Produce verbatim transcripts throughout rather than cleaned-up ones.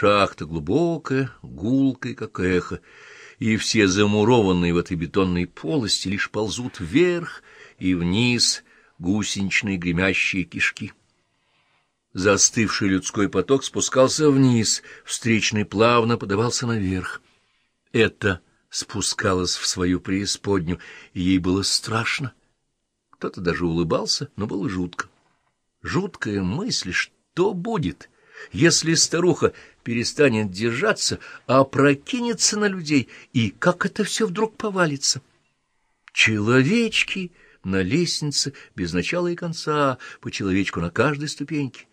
Шахта глубокая, гулкая, как эхо, и все замурованные в этой бетонной полости лишь ползут вверх и вниз гусеничные гремящие кишки. Застывший людской поток спускался вниз, встречный плавно подавался наверх. Это спускалось в свою преисподнюю, и ей было страшно. Кто-то даже улыбался, но было жутко. Жуткая мысль, что будет, если старуха перестанет держаться, а опрокинется на людей, и как это все вдруг повалится. Человечки на лестнице без начала и конца, по человечку на каждой ступеньке.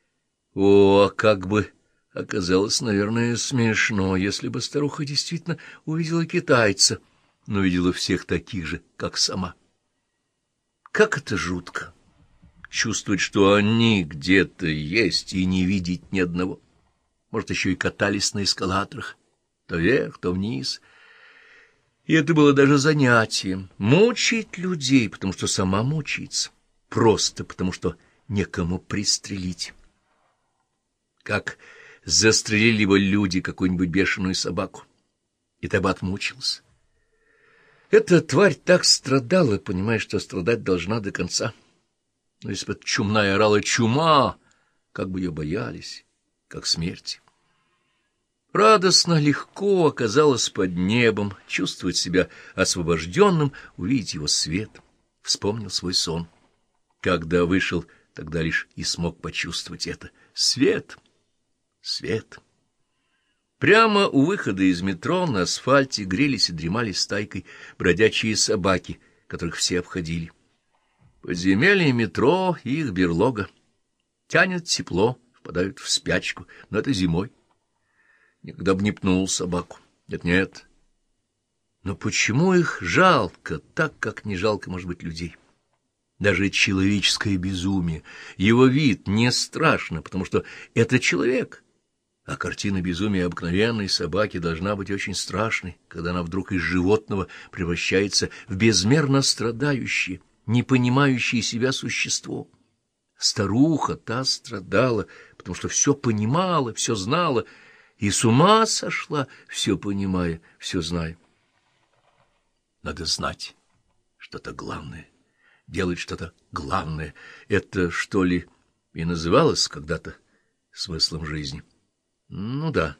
О, как бы оказалось, наверное, смешно, если бы старуха действительно увидела китайца, но видела всех таких же, как сама. Как это жутко! Чувствовать, что они где-то есть, и не видеть ни одного. Может, еще и катались на эскалаторах, то вверх, то вниз. И это было даже занятием — мучить людей, потому что сама мучается, просто потому что некому пристрелить. Как застрелили бы люди какую-нибудь бешеную собаку, и та бы отмучилась. Эта тварь так страдала, понимая, что страдать должна до конца. Но если бы эта чумная орала «чума», как бы ее боялись, как смерти. Радостно, легко оказалось под небом, чувствовать себя освобожденным, увидеть его свет. Вспомнил свой сон. Когда вышел, тогда лишь и смог почувствовать это. Свет! Свет! Прямо у выхода из метро на асфальте грелись и дремали стайкой бродячие собаки, которых все обходили. Подземелье метро и их берлога. Тянет тепло, впадают в спячку, но это зимой. Никогда бы не пнул собаку. Нет-нет. Но почему их жалко, так, как не жалко, может быть, людей? Даже человеческое безумие, его вид не страшно, потому что это человек. А картина безумия обыкновенной собаки должна быть очень страшной, когда она вдруг из животного превращается в безмерно страдающее, не понимающее себя существо. Старуха та страдала, потому что все понимала, все знала, и с ума сошла, все понимая, все зная. Надо знать что-то главное, делать что-то главное. Это, что ли, и называлось когда-то смыслом жизни? Ну да.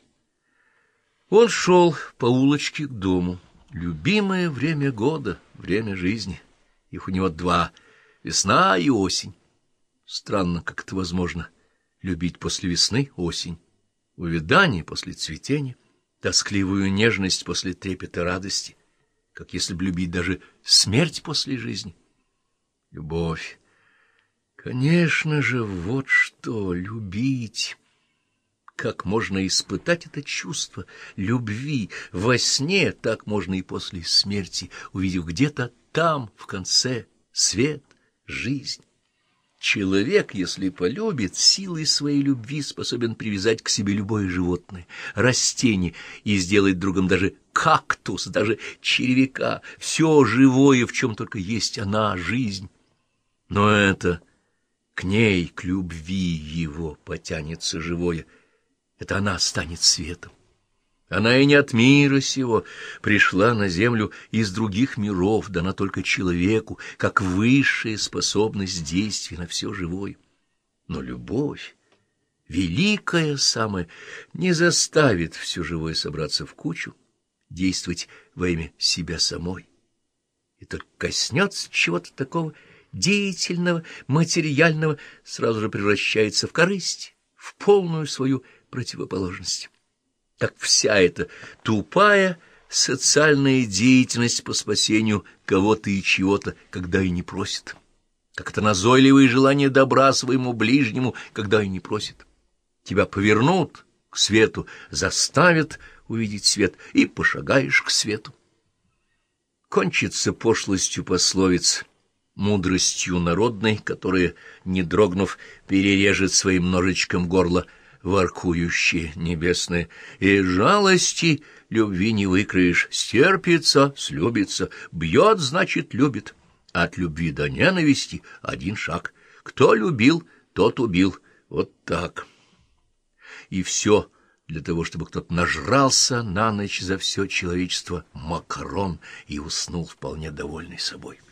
Он шел по улочке к дому. Любимое время года, время жизни. Их у него два — весна и осень. Странно, как это возможно — любить после весны осень, увядание после цветения, тоскливую нежность после трепета радости, как если бы любить даже смерть после жизни. Любовь. Конечно же, вот что — любить. Как можно испытать это чувство любви во сне, так можно и после смерти, увидев где-то там, в конце, свет, жизнь. Человек, если полюбит, силой своей любви способен привязать к себе любое животное, растение и сделать другом даже кактус, даже червяка, все живое, в чем только есть она, жизнь. Но это к ней, к любви его потянется живое, это она станет светом. Она и не от мира сего, пришла на землю из других миров, дана только человеку, как высшая способность действия на все живое. Но любовь, великая самая, не заставит все живое собраться в кучу, действовать во имя себя самой. И только коснется чего-то такого деятельного, материального, сразу же превращается в корысть, в полную свою противоположность. Как вся эта тупая социальная деятельность по спасению кого-то и чего-то, когда и не просит. Как это назойливое желание добра своему ближнему, когда и не просит. Тебя повернут к свету, заставят увидеть свет, и пошагаешь к свету. Кончится пошлостью пословиц, мудростью народной, которая, не дрогнув, перережет своим ножичком горло воркующее небесное, и жалости любви не выкроешь, стерпится, слюбится, бьет, значит, любит. От любви до ненависти один шаг. Кто любил, тот убил. Вот так. И все для того, чтобы кто-то нажрался на ночь за все человечество макарон и уснул вполне довольный собой.